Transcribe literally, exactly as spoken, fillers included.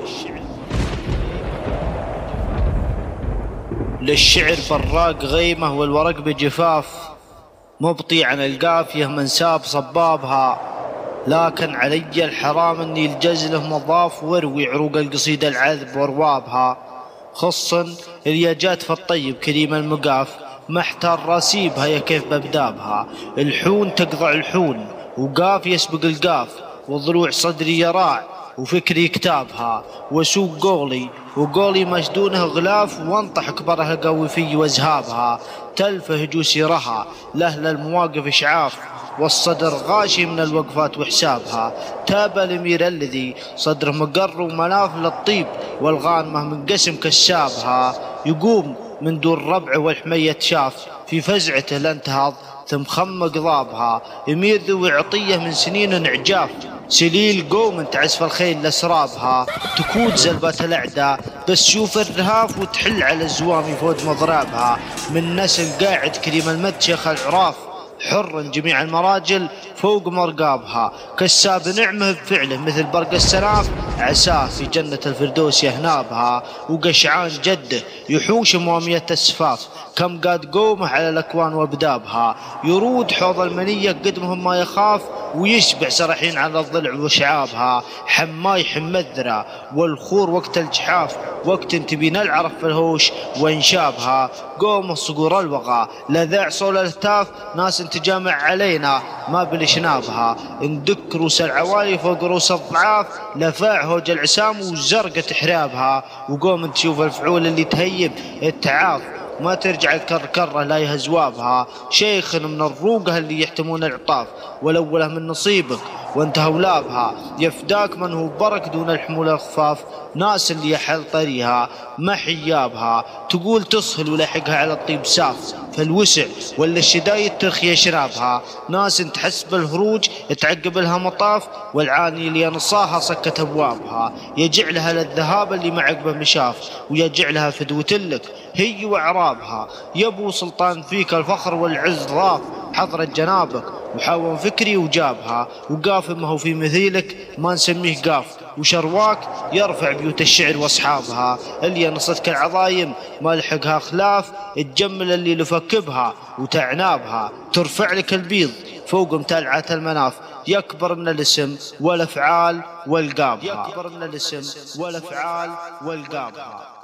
للشعر براق غيمة والورق بجفاف، مبطي عن القافية من ساب صبابها، لكن علي الحرام اني الجزله مضاف واروي عروق القصيدة العذب واروابها. خصا اللي جات في الطيب كريم المقاف، محتار راسيبها يا كيف ببدابها. الحون تقضع الحون وقاف يسبق القاف، وضلوع صدري يراع وفكري كتابها. وسوق قولي وقولي مشدونه غلاف، وانطح كبرها قوي في وزهابها. تلفهج سيرها لأهل المواقف إشعاف، والصدر غاشي من الوقفات وحسابها. تاب الأمير الذي صدره مقر ومناف للطيب، والغانمة من قسم كسابها. يقوم من دون ربع والحمية شاف، في فزعته لانتهض ثم خمق ضابها. أمير ذو عطية من سنين عجاف، سليل قوم تعزف الخيل لسرابها. تكود زلبة الأعداء بس شوف الرهاف، وتحل على الزوام فوج مضرابها. من نسل قاعد كريم المد شيخ العراف، حر جميع المراجل فوق مرقابها. كساب نعمه بفعله مثل برق السناف، عساه في جنة الفردوس يهنابها. وقشعان جده يحوش موامية السفاف، كم قاد قومه على الأكوان وابدابها. يرود حوض المنية قدمهم ما يخاف، ويشبع سرحين على الضلع وشعابها. حماي حمذرة والخور وقت الجحاف، وقت تبين العرف في الهوش وانشابها. قوم صقور الوغى لذاع صول الهتاف، ناس تجامع علينا ما بالشنابها. اندك روس العوالي فوق روس الضعاف، لفاع هوج العسام وزرقة حرابها. وقوم تشوف الفعول اللي تهيب التعاف، ما ترجع الكركرة لا يهزوابها. شيخ من الروقة اللي يحتمون العطاف، والأولى من نصيبك وانتهى ولابها. يفداك من هو برك دون الحمول الخفاف، ناس اللي يحل طريها ما حيابها. تقول تصهل ولحقها على الطيب ساف، فالوسع ولا الشدايد ترخي يشرابها. ناس تحس بالهروج تعقب لها مطاف، والعاني اللي ينصاها سكت ابوابها. يجعلها للذهاب اللي ما عقبه مشاف، ويجعلها فدوة لك هي واعرابها. يبو سلطان فيك الفخر والعز ضاف، حضرت جنابك وحاول فكري وجابها. وقاف ما هو في مثيلك ما نسميه قاف، وشرواك يرفع بيوت الشعر واصحابها. اللي نصتك العظايم ما لحقها خلاف، تجمل اللي لفكبها وتعنابها. ترفع لك البيض فوق متلعة المناف، يكبر من الاسم والافعال والقابها. يكبر من الاسم والافعال والقابها.